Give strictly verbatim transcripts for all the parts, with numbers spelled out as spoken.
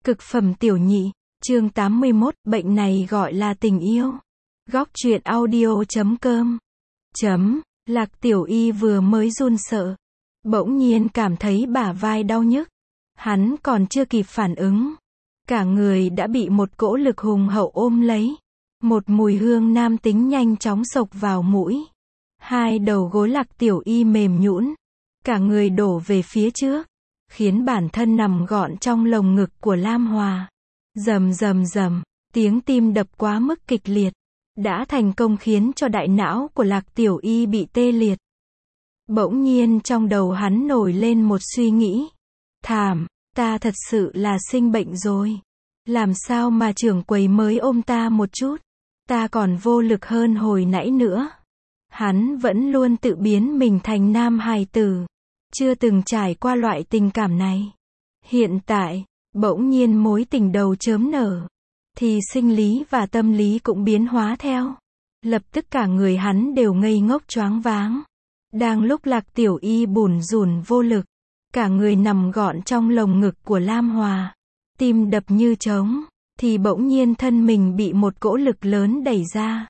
Cực phẩm tiểu nhị, chương tám mươi mốt, bệnh này gọi là tình yêu. Góc truyện audio chấm com. Chấm, Lạc Tiểu Y vừa mới run sợ. Bỗng nhiên cảm thấy bả vai đau nhức. Hắn còn chưa kịp phản ứng. Cả người đã bị một cỗ lực hùng hậu ôm lấy. Một mùi hương nam tính nhanh chóng xộc vào mũi. Hai đầu gối Lạc Tiểu Y mềm nhũn. Cả người đổ về phía trước. Khiến bản thân nằm gọn trong lồng ngực của Lam Hòa. Rầm rầm rầm, tiếng tim đập quá mức kịch liệt. Đã thành công khiến cho đại não của Lạc Tiểu Y bị tê liệt. Bỗng nhiên trong đầu hắn nổi lên một suy nghĩ. Thảm, ta thật sự là sinh bệnh rồi. Làm sao mà trưởng quầy mới ôm ta một chút. Ta còn vô lực hơn hồi nãy nữa. Hắn vẫn luôn tự biến mình thành nam hài tử. Chưa từng trải qua loại tình cảm này. Hiện tại, bỗng nhiên mối tình đầu chớm nở. Thì sinh lý và tâm lý cũng biến hóa theo. Lập tức cả người hắn đều ngây ngốc choáng váng. Đang lúc Lạc Tiểu Y bủn rủn vô lực. Cả người nằm gọn trong lồng ngực của Lam Hòa. Tim đập như trống. Thì bỗng nhiên thân mình bị một cỗ lực lớn đẩy ra.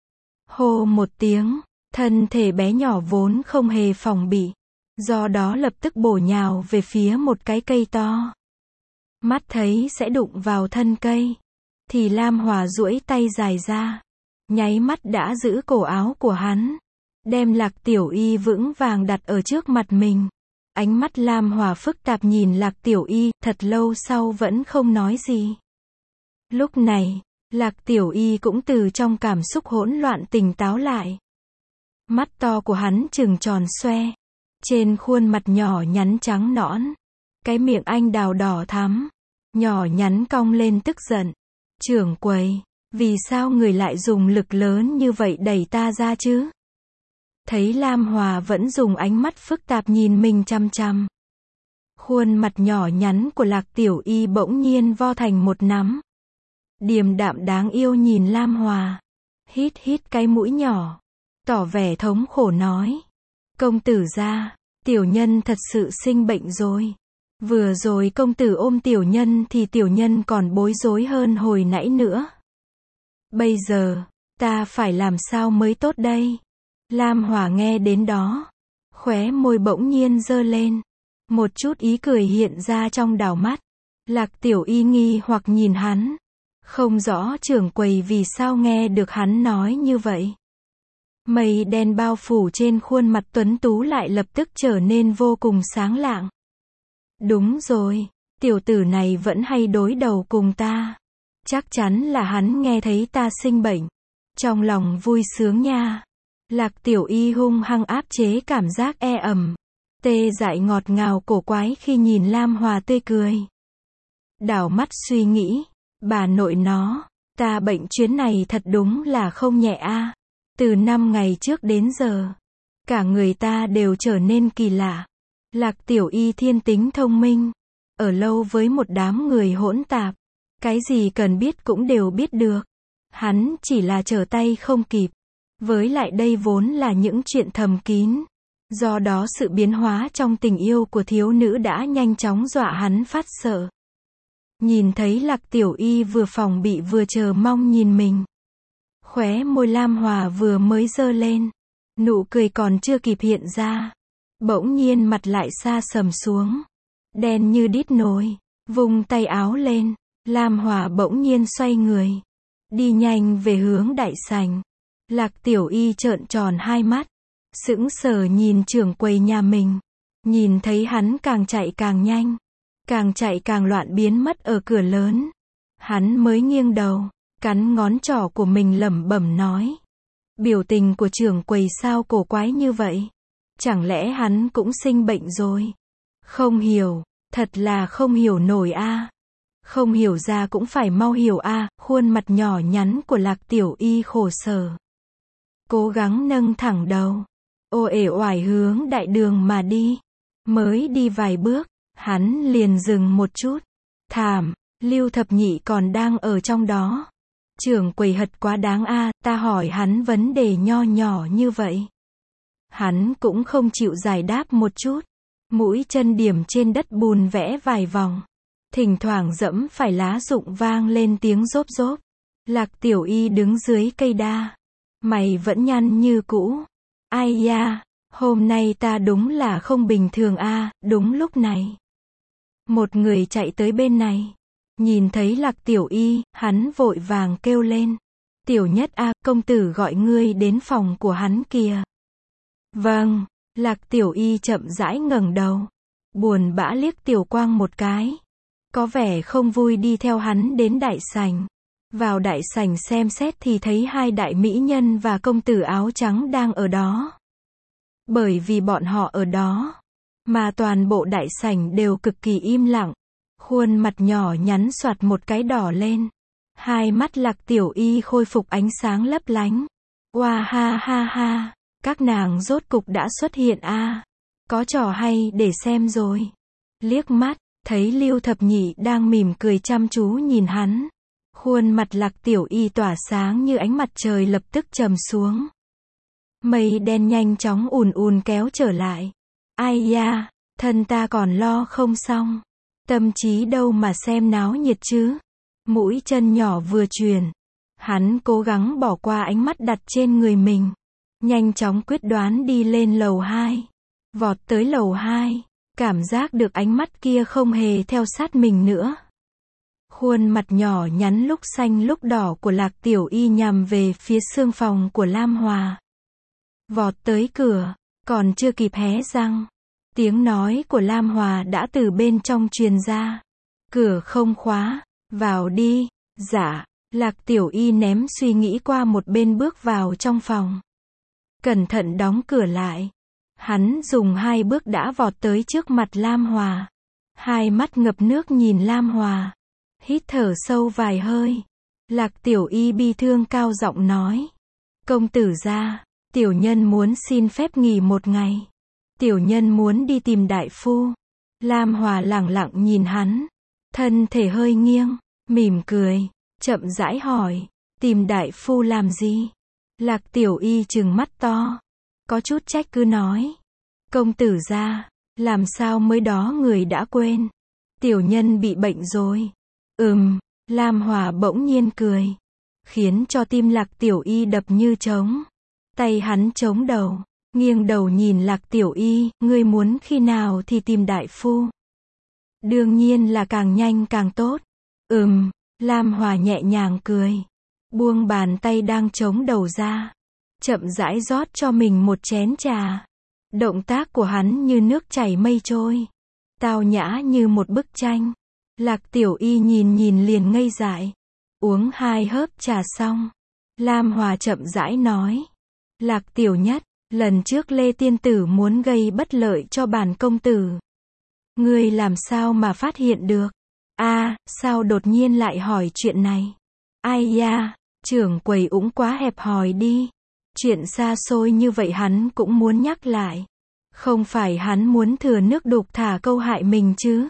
Hô một tiếng. Thân thể bé nhỏ vốn không hề phòng bị. Do đó lập tức bổ nhào về phía một cái cây to. Mắt thấy sẽ đụng vào thân cây. Thì Lam Hòa duỗi tay dài ra. Nháy mắt đã giữ cổ áo của hắn. Đem Lạc Tiểu Y vững vàng đặt ở trước mặt mình. Ánh mắt Lam Hòa phức tạp nhìn Lạc Tiểu Y, thật lâu sau vẫn không nói gì. Lúc này, Lạc Tiểu Y cũng từ trong cảm xúc hỗn loạn tỉnh táo lại. Mắt to của hắn trừng tròn xoe. Trên khuôn mặt nhỏ nhắn trắng nõn. Cái miệng anh đào đỏ thắm. Nhỏ nhắn cong lên tức giận. Trưởng quầy, vì sao người lại dùng lực lớn như vậy đẩy ta ra chứ? Thấy Lam Hòa vẫn dùng ánh mắt phức tạp nhìn mình chăm chăm. Khuôn mặt nhỏ nhắn của Lạc Tiểu Y bỗng nhiên vo thành một nắm. Điềm đạm đáng yêu nhìn Lam Hòa. Hít hít cái mũi nhỏ. Tỏ vẻ thống khổ nói. Công tử gia, tiểu nhân thật sự sinh bệnh rồi. Vừa rồi công tử ôm tiểu nhân thì tiểu nhân còn bối rối hơn hồi nãy nữa. Bây giờ, ta phải làm sao mới tốt đây? Lam Hòa nghe đến đó. Khóe môi bỗng nhiên giơ lên. Một chút ý cười hiện ra trong đảo mắt. Lạc Tiểu Y nghi hoặc nhìn hắn. Không rõ trưởng quầy vì sao nghe được hắn nói như vậy. Mây đen bao phủ trên khuôn mặt tuấn tú lại lập tức trở nên vô cùng sáng lạng. Đúng rồi, tiểu tử này vẫn hay đối đầu cùng ta. Chắc chắn là hắn nghe thấy ta sinh bệnh. Trong lòng vui sướng nha. Lạc Tiểu Y hung hăng áp chế cảm giác e ẩm. Tê dại ngọt ngào cổ quái khi nhìn Lam Hòa tươi cười. Đảo mắt suy nghĩ. Bà nội nó, ta bệnh chuyến này thật đúng là không nhẹ a. Từ năm ngày trước đến giờ, cả người ta đều trở nên kỳ lạ. Lạc Tiểu Y thiên tính thông minh, ở lâu với một đám người hỗn tạp, cái gì cần biết cũng đều biết được. Hắn chỉ là trở tay không kịp. Với lại đây vốn là những chuyện thầm kín. Do đó sự biến hóa trong tình yêu của thiếu nữ đã nhanh chóng dọa hắn phát sợ. Nhìn thấy Lạc Tiểu Y vừa phòng bị vừa chờ mong nhìn mình. Khóe môi Lam Hòa vừa mới giơ lên. Nụ cười còn chưa kịp hiện ra. Bỗng nhiên mặt lại xa sầm xuống. Đen như đít nồi. Vung tay áo lên. Lam Hòa bỗng nhiên xoay người. Đi nhanh về hướng đại sảnh. Lạc Tiểu Y trợn tròn hai mắt. Sững sờ nhìn trưởng quầy nhà mình. Nhìn thấy hắn càng chạy càng nhanh. Càng chạy càng loạn biến mất ở cửa lớn. Hắn mới nghiêng đầu. Cắn ngón trỏ của mình lẩm bẩm nói. Biểu tình của trưởng quầy sao cổ quái như vậy? Chẳng lẽ hắn cũng sinh bệnh rồi? Không hiểu, thật là không hiểu nổi a. Không hiểu ra cũng phải mau hiểu a. Khuôn mặt nhỏ nhắn của Lạc Tiểu Y khổ sở. Cố gắng nâng thẳng đầu. Ô ể oải hướng đại đường mà đi. Mới đi vài bước, hắn liền dừng một chút. Thảm, Lưu Thập Nhị còn đang ở trong đó. Trưởng quầy hật quá đáng a, ta hỏi hắn vấn đề nho nhỏ như vậy. Hắn cũng không chịu giải đáp một chút. Mũi chân điểm trên đất bùn vẽ vài vòng. Thỉnh thoảng dẫm phải lá rụng vang lên tiếng rốp rốp. Lạc Tiểu Y đứng dưới cây đa. Mày vẫn nhăn như cũ. Ai da, hôm nay ta đúng là không bình thường a. À, đúng lúc này. Một người chạy tới bên này. Nhìn thấy Lạc Tiểu Y, hắn vội vàng kêu lên. Tiểu Nhất a, à, công tử gọi ngươi đến phòng của hắn kìa. Vâng, Lạc Tiểu Y chậm rãi ngẩng đầu. Buồn bã liếc Tiểu Quang một cái. Có vẻ không vui đi theo hắn đến đại sảnh. Vào đại sảnh xem xét thì thấy hai đại mỹ nhân và công tử áo trắng đang ở đó. Bởi vì bọn họ ở đó, mà toàn bộ đại sảnh đều cực kỳ im lặng. Khuôn mặt nhỏ nhắn xoạt một cái đỏ lên. Hai mắt Lạc Tiểu Y khôi phục ánh sáng lấp lánh. Oa ha ha ha, các nàng rốt cục đã xuất hiện a. À, có trò hay để xem rồi. Liếc mắt, thấy Lưu Thập Nhị đang mỉm cười chăm chú nhìn hắn. Khuôn mặt Lạc Tiểu Y tỏa sáng như ánh mặt trời lập tức trầm xuống. Mây đen nhanh chóng ùn ùn kéo trở lại. Ai da, thân ta còn lo không xong. Tâm trí đâu mà xem náo nhiệt chứ. Mũi chân nhỏ vừa truyền. Hắn cố gắng bỏ qua ánh mắt đặt trên người mình. Nhanh chóng quyết đoán đi lên lầu hai. Vọt tới lầu hai. Cảm giác được ánh mắt kia không hề theo sát mình nữa. Khuôn mặt nhỏ nhắn lúc xanh lúc đỏ của Lạc Tiểu Y nhằm về phía xương phòng của Lam Hòa. Vọt tới cửa, còn chưa kịp hé răng. Tiếng nói của Lam Hòa đã từ bên trong truyền ra. Cửa không khóa, vào đi. Dạ, Lạc Tiểu Y ném suy nghĩ qua một bên bước vào trong phòng. Cẩn thận đóng cửa lại. Hắn dùng hai bước đã vọt tới trước mặt Lam Hòa. Hai mắt ngập nước nhìn Lam Hòa. Hít thở sâu vài hơi. Lạc Tiểu Y bi thương cao giọng nói. Công tử gia, tiểu nhân muốn xin phép nghỉ một ngày. Tiểu nhân muốn đi tìm đại phu. Lam Hòa lẳng lặng nhìn hắn. Thân thể hơi nghiêng, mỉm cười, chậm rãi hỏi. Tìm đại phu làm gì? Lạc Tiểu Y trừng mắt to. Có chút trách cứ nói. Công tử gia, làm sao mới đó người đã quên. Tiểu nhân bị bệnh rồi. Ừm, Lam Hòa bỗng nhiên cười. Khiến cho tim Lạc Tiểu Y đập như trống. Tay hắn chống đầu, nghiêng đầu nhìn Lạc Tiểu Y, ngươi muốn khi nào thì tìm đại phu? Đương nhiên là càng nhanh càng tốt. Ừm, Lam Hòa nhẹ nhàng cười. Buông bàn tay đang chống đầu ra. Chậm rãi rót cho mình một chén trà. Động tác của hắn như nước chảy mây trôi. Tao nhã như một bức tranh. Lạc Tiểu Y nhìn nhìn liền ngây dại. Uống hai hớp trà xong. Lam Hòa chậm rãi nói. Lạc Tiểu Nhất, lần trước Lê Tiên Tử muốn gây bất lợi cho bản công tử. Ngươi làm sao mà phát hiện được? A, à, sao đột nhiên lại hỏi chuyện này? Ai da, trưởng quầy ũng quá hẹp hòi đi. Chuyện xa xôi như vậy hắn cũng muốn nhắc lại. Không phải hắn muốn thừa nước đục thả câu hại mình chứ?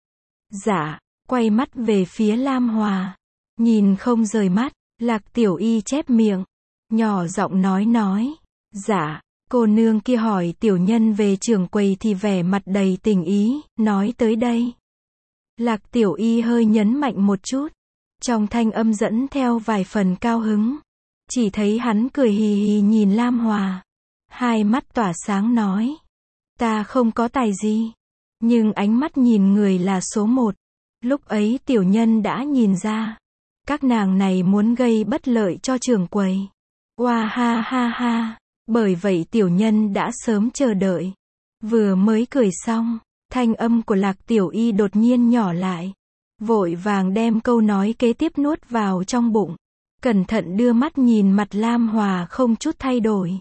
Dạ, quay mắt về phía Lam Hòa. Nhìn không rời mắt, Lạc Tiểu Y chép miệng. Nhỏ giọng nói nói. Dạ, cô nương kia hỏi tiểu nhân về trưởng quầy thì vẻ mặt đầy tình ý, nói tới đây. Lạc Tiểu Y hơi nhấn mạnh một chút. Trong thanh âm dẫn theo vài phần cao hứng. Chỉ thấy hắn cười hì hì nhìn Lam Hòa. Hai mắt tỏa sáng nói. Ta không có tài gì. Nhưng ánh mắt nhìn người là số một. Lúc ấy tiểu nhân đã nhìn ra. Các nàng này muốn gây bất lợi cho trưởng quầy. Oa ha ha ha. Bởi vậy tiểu nhân đã sớm chờ đợi. Vừa mới cười xong, thanh âm của Lạc Tiểu Y đột nhiên nhỏ lại. Vội vàng đem câu nói kế tiếp nuốt vào trong bụng. Cẩn thận đưa mắt nhìn mặt Lam Hòa không chút thay đổi.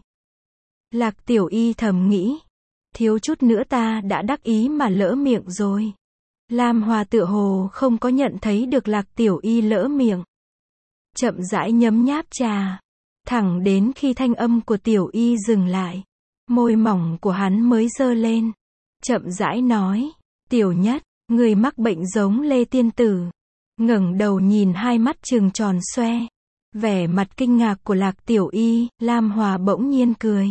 Lạc Tiểu Y thầm nghĩ. Thiếu chút nữa ta đã đắc ý mà lỡ miệng rồi. Lam Hòa tựa hồ không có nhận thấy được Lạc Tiểu Y lỡ miệng. Chậm rãi nhấm nháp trà. Thẳng đến khi thanh âm của Tiểu Y dừng lại. Môi mỏng của hắn mới giơ lên. Chậm rãi nói. Tiểu Nhất, người mắc bệnh giống Lê Tiên Tử. Ngẩng đầu nhìn hai mắt trừng tròn xoe. Vẻ mặt kinh ngạc của Lạc Tiểu Y, Lam Hòa bỗng nhiên cười.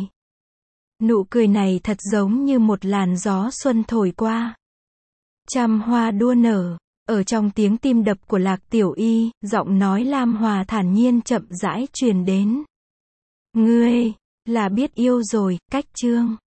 Nụ cười này thật giống như một làn gió xuân thổi qua. Trăm hoa đua nở, Ở trong tiếng tim đập của Lạc Tiểu Y, giọng nói Lam Hòa thản nhiên chậm rãi truyền đến. Ngươi, là biết yêu rồi, cách chương.